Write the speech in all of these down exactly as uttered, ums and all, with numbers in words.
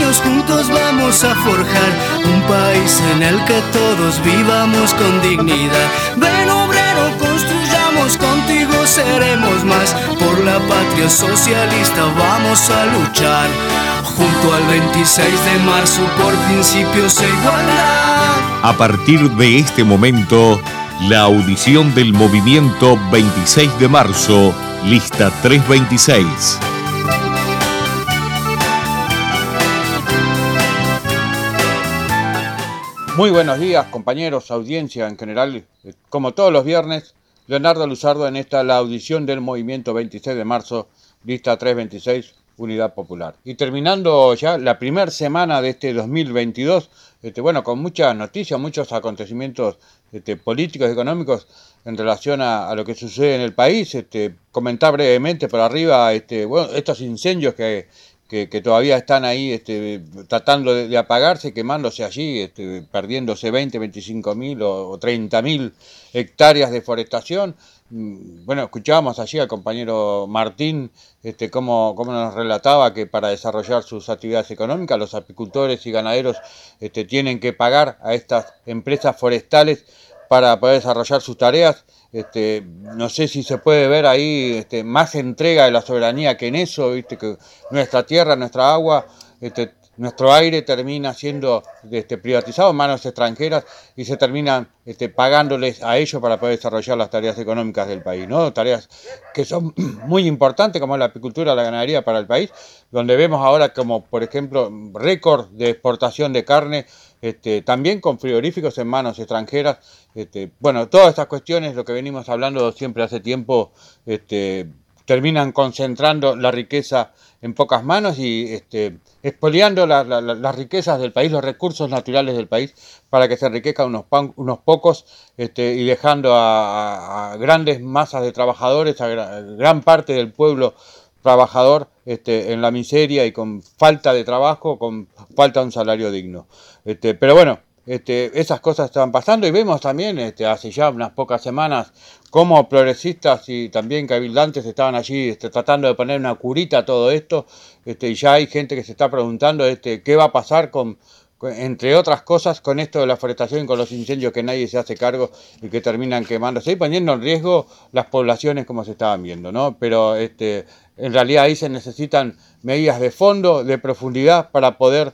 sueños juntos vamos a forjar un país en el que todos vivamos con dignidad. Ven obrero, construyamos, contigo seremos más. Por la patria socialista vamos a luchar, junto al veintiséis de marzo por principios e igualdad. A partir de este momento, la audición del movimiento veintiséis de marzo, lista trescientos veintiséis. Muy buenos días, compañeros, audiencia en general. Como todos los viernes, Leonardo Luzardo en esta la audición del movimiento veintiséis de marzo, lista trescientos veintiséis, Unidad Popular. Y terminando ya la primera semana de este dos mil veintidós, este, bueno, con muchas noticias, muchos acontecimientos este, políticos y económicos en relación a, a lo que sucede en el país. Este, comentar brevemente por arriba este, bueno, estos incendios que... Que, que todavía están ahí este, tratando de, de apagarse, quemándose allí, este, perdiéndose veinte, veinticinco mil o, o treinta mil hectáreas de forestación. Bueno, escuchábamos allí al compañero Martín este, cómo, cómo nos relataba que para desarrollar sus actividades económicas los apicultores y ganaderos este, tienen que pagar a estas empresas forestales para poder desarrollar sus tareas. Este, no sé si se puede ver ahí este, más entrega de la soberanía que en eso, ¿viste? Que nuestra tierra, nuestra agua, este, nuestro aire termina siendo este, privatizado en manos extranjeras y se terminan este, pagándoles a ellos para poder desarrollar las tareas económicas del país, ¿no? Tareas que son muy importantes como la apicultura, la ganadería para el país, donde vemos ahora como, por ejemplo, récord de exportación de carne, Este, también con frigoríficos en manos extranjeras. Este, bueno, todas estas cuestiones, lo que venimos hablando siempre hace tiempo, este, terminan concentrando la riqueza en pocas manos y este, expoliando la, la, la, las riquezas del país, los recursos naturales del país, para que se enriquezcan unos, pan, unos pocos este, y dejando a, a grandes masas de trabajadores, a, gra, a gran parte del pueblo trabajador este, en la miseria y con falta de trabajo, con falta de un salario digno. Este, pero bueno, este, esas cosas están pasando y vemos también este, hace ya unas pocas semanas cómo progresistas y también cabildantes estaban allí este, tratando de poner una curita a todo esto este, y ya hay gente que se está preguntando este, qué va a pasar con, con, entre otras cosas, con esto de la forestación y con los incendios que nadie se hace cargo y que terminan quemándose y poniendo en riesgo las poblaciones como se estaban viendo, ¿no? Pero este, en realidad ahí se necesitan medidas de fondo, de profundidad para poder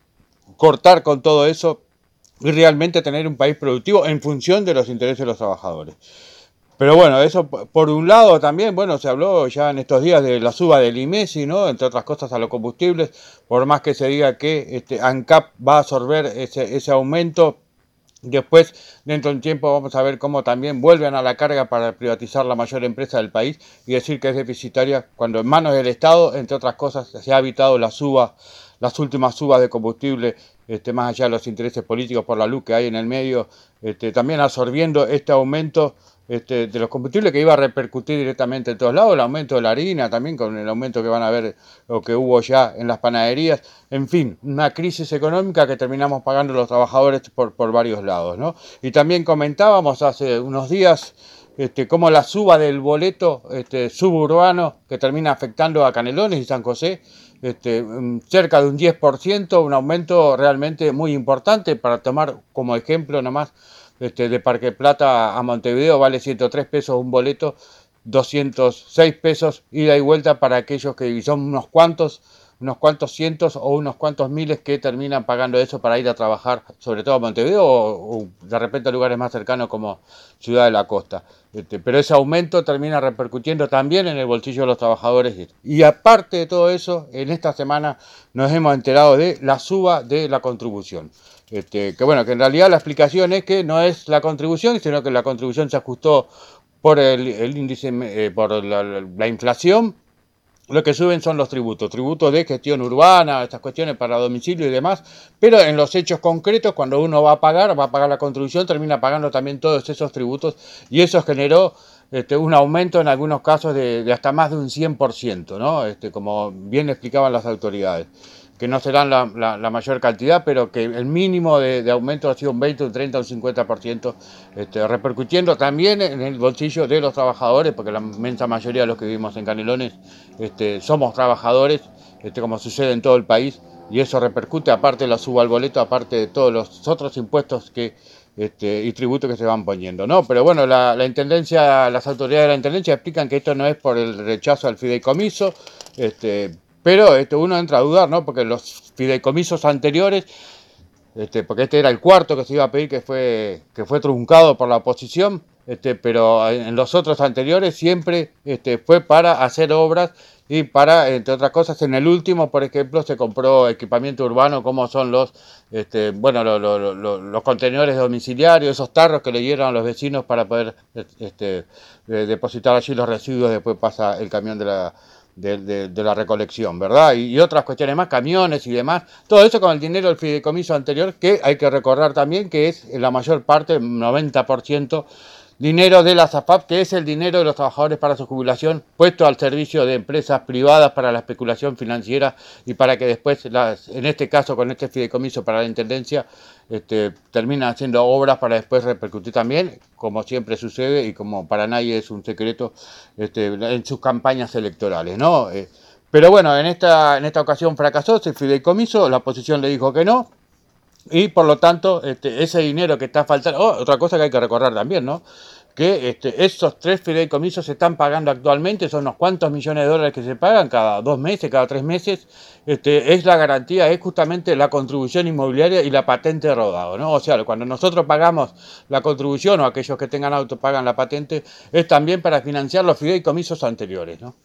cortar con todo eso y realmente tener un país productivo en función de los intereses de los trabajadores. Pero bueno, eso por un lado también, bueno, se habló ya en estos días de la suba del IMESI, ¿no? Entre otras cosas a los combustibles, por más que se diga que este, ANCAP va a absorber ese, ese aumento. Después, dentro de un tiempo, vamos a ver cómo también vuelven a la carga para privatizar la mayor empresa del país y decir que es deficitaria cuando en manos del Estado, entre otras cosas, se ha evitado la suba, las últimas subas de combustible, este, más allá de los intereses políticos por la luz que hay en el medio, este, también absorbiendo este aumento este, de los combustibles que iba a repercutir directamente en todos lados, el aumento de la harina, también con el aumento que van a ver lo que hubo ya en las panaderías, en fin, una crisis económica que terminamos pagando los trabajadores por, por varios lados, ¿no? Y también comentábamos hace unos días este, cómo la suba del boleto este, suburbano que termina afectando a Canelones y San José, Este, cerca de un diez por ciento, un aumento realmente muy importante. Para tomar como ejemplo nomás, este, de Parque Plata a Montevideo vale ciento tres pesos un boleto, doscientos seis pesos ida y vuelta para aquellos que son unos cuantos, unos cuantos cientos o unos cuantos miles que terminan pagando eso para ir a trabajar, sobre todo a Montevideo o, o de repente a lugares más cercanos como Ciudad de la Costa. Este, pero ese aumento termina repercutiendo también en el bolsillo de los trabajadores. Y aparte de todo eso, en esta semana nos hemos enterado de la suba de la contribución. Este, que bueno, que en realidad la explicación es que no es la contribución, sino que la contribución se ajustó por el, el índice, eh, por la, la, la inflación. Lo que suben son los tributos, tributos de gestión urbana, estas cuestiones para domicilio y demás, pero en los hechos concretos, cuando uno va a pagar, va a pagar la contribución, termina pagando también todos esos tributos y eso generó este, un aumento en algunos casos de, de hasta más de un cien por ciento, ¿no? Este, como bien explicaban las autoridades, que no serán la, la, la mayor cantidad, pero que el mínimo de, de aumento ha sido un veinte, un treinta, un cincuenta por ciento, este, repercutiendo también en el bolsillo de los trabajadores, porque la inmensa mayoría de los que vivimos en Canelones este, somos trabajadores, este, como sucede en todo el país, y eso repercute, aparte de la suba al boleto, aparte de todos los otros impuestos que este, y tributos que se van poniendo, ¿no? Pero bueno, la, la Intendencia, las autoridades de la Intendencia explican que esto no es por el rechazo al fideicomiso, este, pero este, uno entra a dudar, ¿no? Porque los fideicomisos anteriores, este, porque este era el cuarto que se iba a pedir, que fue, que fue truncado por la oposición, este, pero en los otros anteriores siempre este, fue para hacer obras y para, entre otras cosas, en el último, por ejemplo, se compró equipamiento urbano como son los, este, bueno, lo, lo, lo, los contenedores domiciliarios, esos tarros que le dieron a los vecinos para poder este, depositar allí los residuos, después pasa el camión de la, de, de, de la recolección, ¿verdad? Y, y otras cuestiones más, camiones y demás, todo eso con el dinero del fideicomiso anterior, que hay que recordar también que es en la mayor parte, noventa por ciento, dinero de la SAFAP, que es el dinero de los trabajadores para su jubilación, puesto al servicio de empresas privadas para la especulación financiera y para que después, las, en este caso con este fideicomiso para la Intendencia, este, terminan haciendo obras para después repercutir también, como siempre sucede y como para nadie es un secreto, este, en sus campañas electorales, ¿no? Eh, pero bueno, en esta, en esta ocasión fracasó ese fideicomiso, la oposición le dijo que no. Y por lo tanto, este, ese dinero que está faltando, oh, otra cosa que hay que recordar también, ¿no? Que este, esos tres fideicomisos se están pagando actualmente, son unos cuantos millones de dólares que se pagan cada dos meses, cada tres meses, este, es la garantía, es justamente la contribución inmobiliaria y la patente de rodado, ¿no? O sea, cuando nosotros pagamos la contribución o aquellos que tengan auto pagan la patente, es también para financiar los fideicomisos anteriores, ¿no?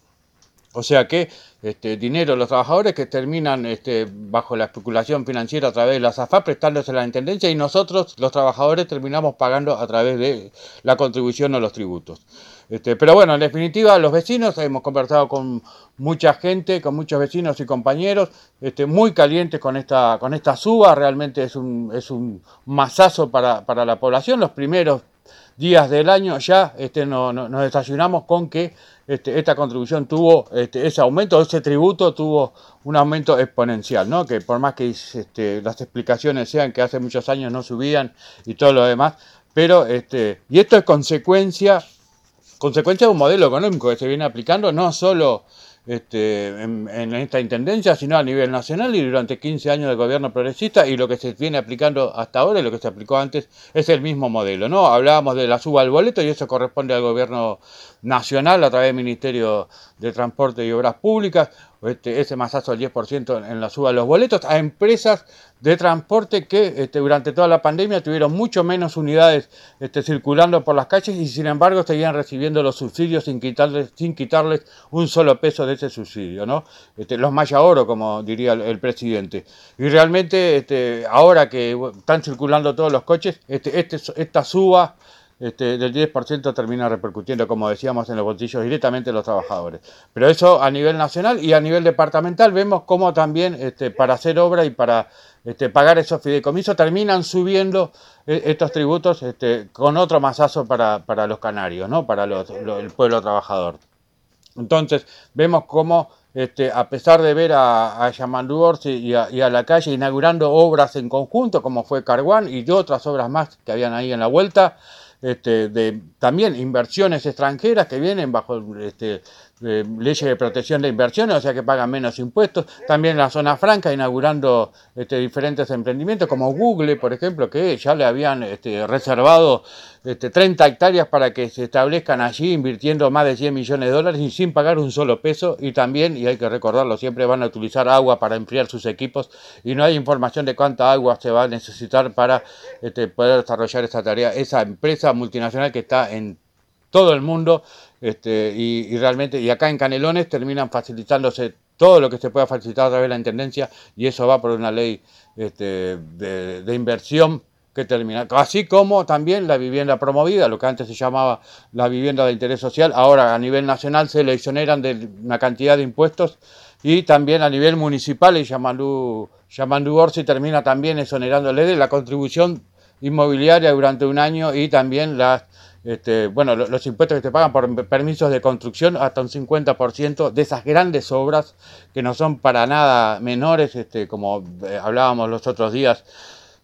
O sea que este, dinero de los trabajadores que terminan este, bajo la especulación financiera a través de la SAFAP prestándose a la Intendencia y nosotros, los trabajadores, terminamos pagando a través de la contribución o los tributos. Este, pero bueno, en definitiva, los vecinos, hemos conversado con mucha gente, con muchos vecinos y compañeros, este, muy calientes con esta, con esta suba, realmente es un, es un masazo para, para la población. Los primeros días del año ya este, no, no, nos desayunamos con que este, esta contribución tuvo, este, ese aumento, ese tributo tuvo un aumento exponencial, ¿no? Que por más que este, las explicaciones sean que hace muchos años no subían y todo lo demás, pero, este, y esto es consecuencia, consecuencia de un modelo económico que se viene aplicando no solo Este, en, en esta intendencia, sino a nivel nacional y durante quince años de gobierno progresista, y lo que se viene aplicando hasta ahora y lo que se aplicó antes es el mismo modelo, ¿no? Hablábamos de la suba al boleto y eso corresponde al gobierno nacional a través del Ministerio de Transporte y Obras Públicas, este, ese masazo del diez por ciento en la suba de los boletos, a empresas de transporte que este, durante toda la pandemia tuvieron mucho menos unidades este, circulando por las calles y sin embargo seguían recibiendo los subsidios sin quitarles, sin quitarles un solo peso de ese subsidio, ¿no? Este, los maya oro, como diría el, el presidente. Y realmente este, ahora que están circulando todos los coches, este, este, esta suba Este, del diez por ciento termina repercutiendo, como decíamos, en los bolsillos directamente de los trabajadores. Pero eso a nivel nacional y a nivel departamental vemos cómo también este, para hacer obra y para este, pagar esos fideicomisos terminan subiendo eh, estos tributos este, con otro masazo para, para los canarios, ¿no? Para los, lo, el pueblo trabajador. Entonces vemos cómo Este, a pesar de ver a, a Yamandu Orsi y a, y a la calle inaugurando obras en conjunto, como fue Carguán y de otras obras más que habían ahí en la vuelta, este, de también inversiones extranjeras que vienen bajo este, de leyes de protección de inversiones, o sea que pagan menos impuestos, también en la zona franca inaugurando este, diferentes emprendimientos como Google, por ejemplo, que ya le habían este, reservado este, treinta hectáreas para que se establezcan allí invirtiendo más de cien millones de dólares y sin pagar un solo peso, y también, y hay que recordarlo, siempre van a utilizar agua para enfriar sus equipos y no hay información de cuánta agua se va a necesitar para este, poder desarrollar esa tarea, esa empresa multinacional que está en todo el mundo. Este, y, y realmente, y acá en Canelones terminan facilitándose todo lo que se pueda facilitar a través de la Intendencia, y eso va por una ley este, de, de inversión que termina, así como también la vivienda promovida, lo que antes se llamaba la vivienda de interés social, ahora a nivel nacional se le exoneran de una cantidad de impuestos, y también a nivel municipal, y Yamandu, Yamandu Orsi termina también exonerándole de la contribución inmobiliaria durante un año, y también las Este, bueno, los impuestos que te pagan por permisos de construcción, hasta un cincuenta por ciento de esas grandes obras que no son para nada menores, este, como eh, hablábamos los otros días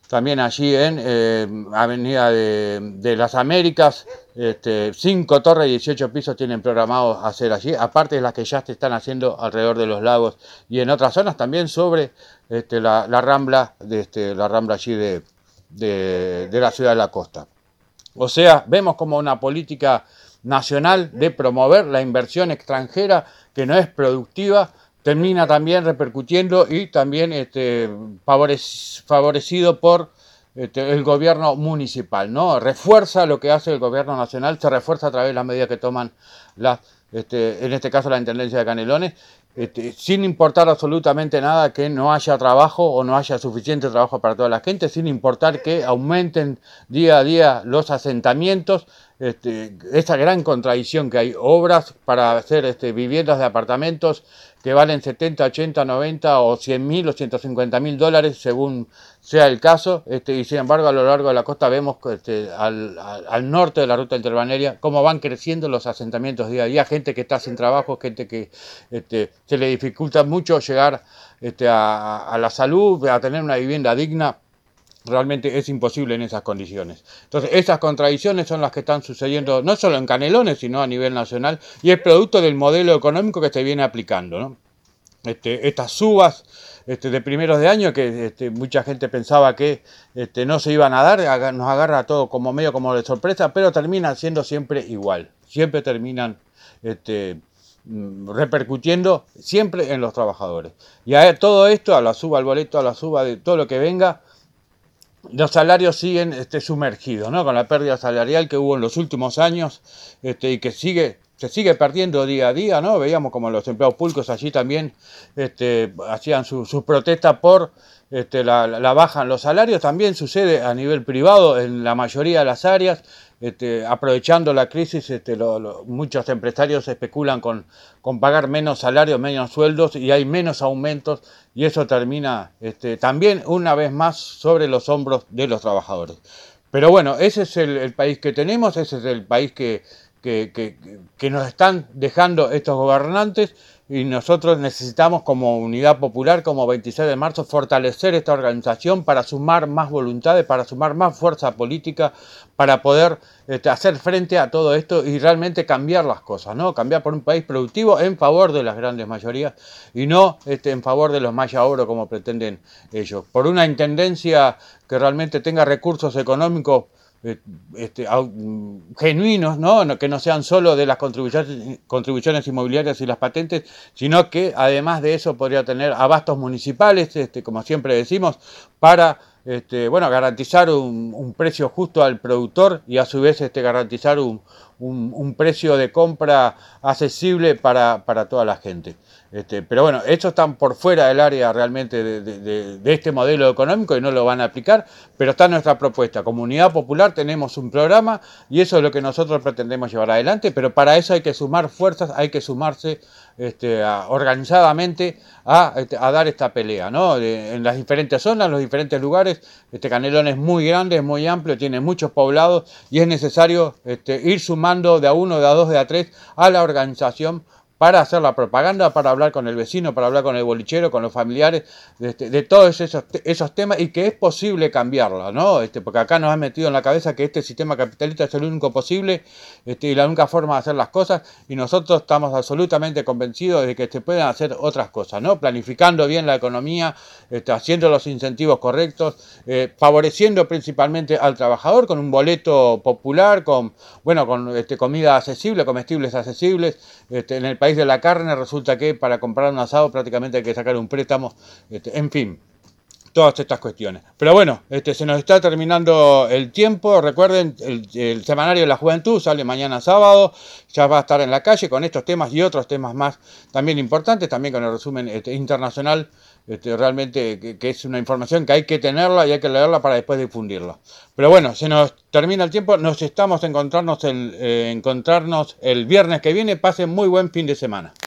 también allí en eh, Avenida de, de las Américas, este, cinco torres y dieciocho pisos tienen programados hacer allí, aparte de las que ya se están haciendo alrededor de los lagos y en otras zonas también sobre este, la, la rambla, de, este, la rambla allí de, de, de la ciudad de la costa. O sea, vemos como una política nacional de promover la inversión extranjera que no es productiva, termina también repercutiendo y también este, favorecido por este, el gobierno municipal, ¿no? Refuerza lo que hace el gobierno nacional, se refuerza a través de las medidas que toman, las, este, en este caso la Intendencia de Canelones, este, sin importar absolutamente nada que no haya trabajo o no haya suficiente trabajo para toda la gente, sin importar que aumenten día a día los asentamientos. Este, esa gran contradicción que hay, obras para hacer este, viviendas de apartamentos que valen setenta, ochenta, noventa o cien mil o ciento cincuenta mil dólares según sea el caso, este, y sin embargo a lo largo de la costa vemos este, al, al, al norte de la ruta interbalnearia cómo van creciendo los asentamientos día a día, gente que está sin trabajo, gente que este, se le dificulta mucho llegar este, a, a la salud, a tener una vivienda digna. Realmente es imposible en esas condiciones. Entonces, esas contradicciones son las que están sucediendo no solo en Canelones, sino a nivel nacional, y es producto del modelo económico que se viene aplicando, ¿no? Este, estas subas este, de primeros de año, que este, mucha gente pensaba que este, no se iban a dar, nos agarra todo como medio como de sorpresa, pero terminan siendo siempre igual. Siempre terminan este, repercutiendo siempre en los trabajadores. Y a todo esto, a la suba al boleto, a la suba de todo lo que venga, los salarios siguen este, sumergidos, ¿no? Con la pérdida salarial que hubo en los últimos años este, y que sigue, se sigue perdiendo día a día, ¿no? Veíamos como los empleados públicos allí también este, hacían sus su protestas por este, la, la baja en los salarios. También sucede a nivel privado en la mayoría de las áreas. Este, aprovechando la crisis, este, lo, lo, muchos empresarios especulan con, con pagar menos salarios, menos sueldos y hay menos aumentos y eso termina este, también una vez más sobre los hombros de los trabajadores. Pero bueno, ese es el, el país que tenemos, ese es el país que, que, que, que nos están dejando estos gobernantes y nosotros necesitamos como Unidad Popular, como veintiséis de marzo, fortalecer esta organización para sumar más voluntades, para sumar más fuerza política, para poder este, hacer frente a todo esto y realmente cambiar las cosas, ¿no? Cambiar por un país productivo en favor de las grandes mayorías y no este, en favor de los maya oro como pretenden ellos. Por una intendencia que realmente tenga recursos económicos Este, genuinos, ¿no? Que no sean solo de las contribuciones, contribuciones inmobiliarias y las patentes, sino que además de eso podría tener abastos municipales, este, como siempre decimos, para este, bueno, garantizar un, un precio justo al productor y a su vez este, garantizar un, un, un precio de compra accesible para, para toda la gente. Este, pero bueno, estos están por fuera del área realmente de, de, de, de este modelo económico y no lo van a aplicar, pero está nuestra propuesta. Como Unidad Popular tenemos un programa y eso es lo que nosotros pretendemos llevar adelante, pero para eso hay que sumar fuerzas, hay que sumarse este, a, organizadamente a, a dar esta pelea, ¿no? De, en las diferentes zonas, en los diferentes lugares. Este Canelones es muy grande, es muy amplio, tiene muchos poblados y es necesario este, ir sumando de a uno, de a dos, de a tres a la organización para hacer la propaganda, para hablar con el vecino, para hablar con el bolichero, con los familiares, de, de, de todos esos, esos temas y que es posible cambiarla, ¿no? Este, porque acá nos han metido en la cabeza que este sistema capitalista es el único posible este, y la única forma de hacer las cosas y nosotros estamos absolutamente convencidos de que se pueden hacer otras cosas, ¿no? Planificando bien la economía, este, haciendo los incentivos correctos, eh, favoreciendo principalmente al trabajador con un boleto popular, con, bueno, con este, comida accesible, comestibles accesibles, este, en el país de la carne resulta que para comprar un asado prácticamente hay que sacar un préstamo, este, en fin, todas estas cuestiones. Pero bueno, este, se nos está terminando el tiempo. Recuerden, el, el Semanario de la Juventud sale mañana sábado, ya va a estar en la calle con estos temas y otros temas más también importantes, también con el resumen este, internacional, este, realmente que, que es una información que hay que tenerla y hay que leerla para después difundirla. Pero bueno, se nos termina el tiempo, nos estamos encontrarnos el, eh, encontrarnos el viernes que viene. Pasen muy buen fin de semana.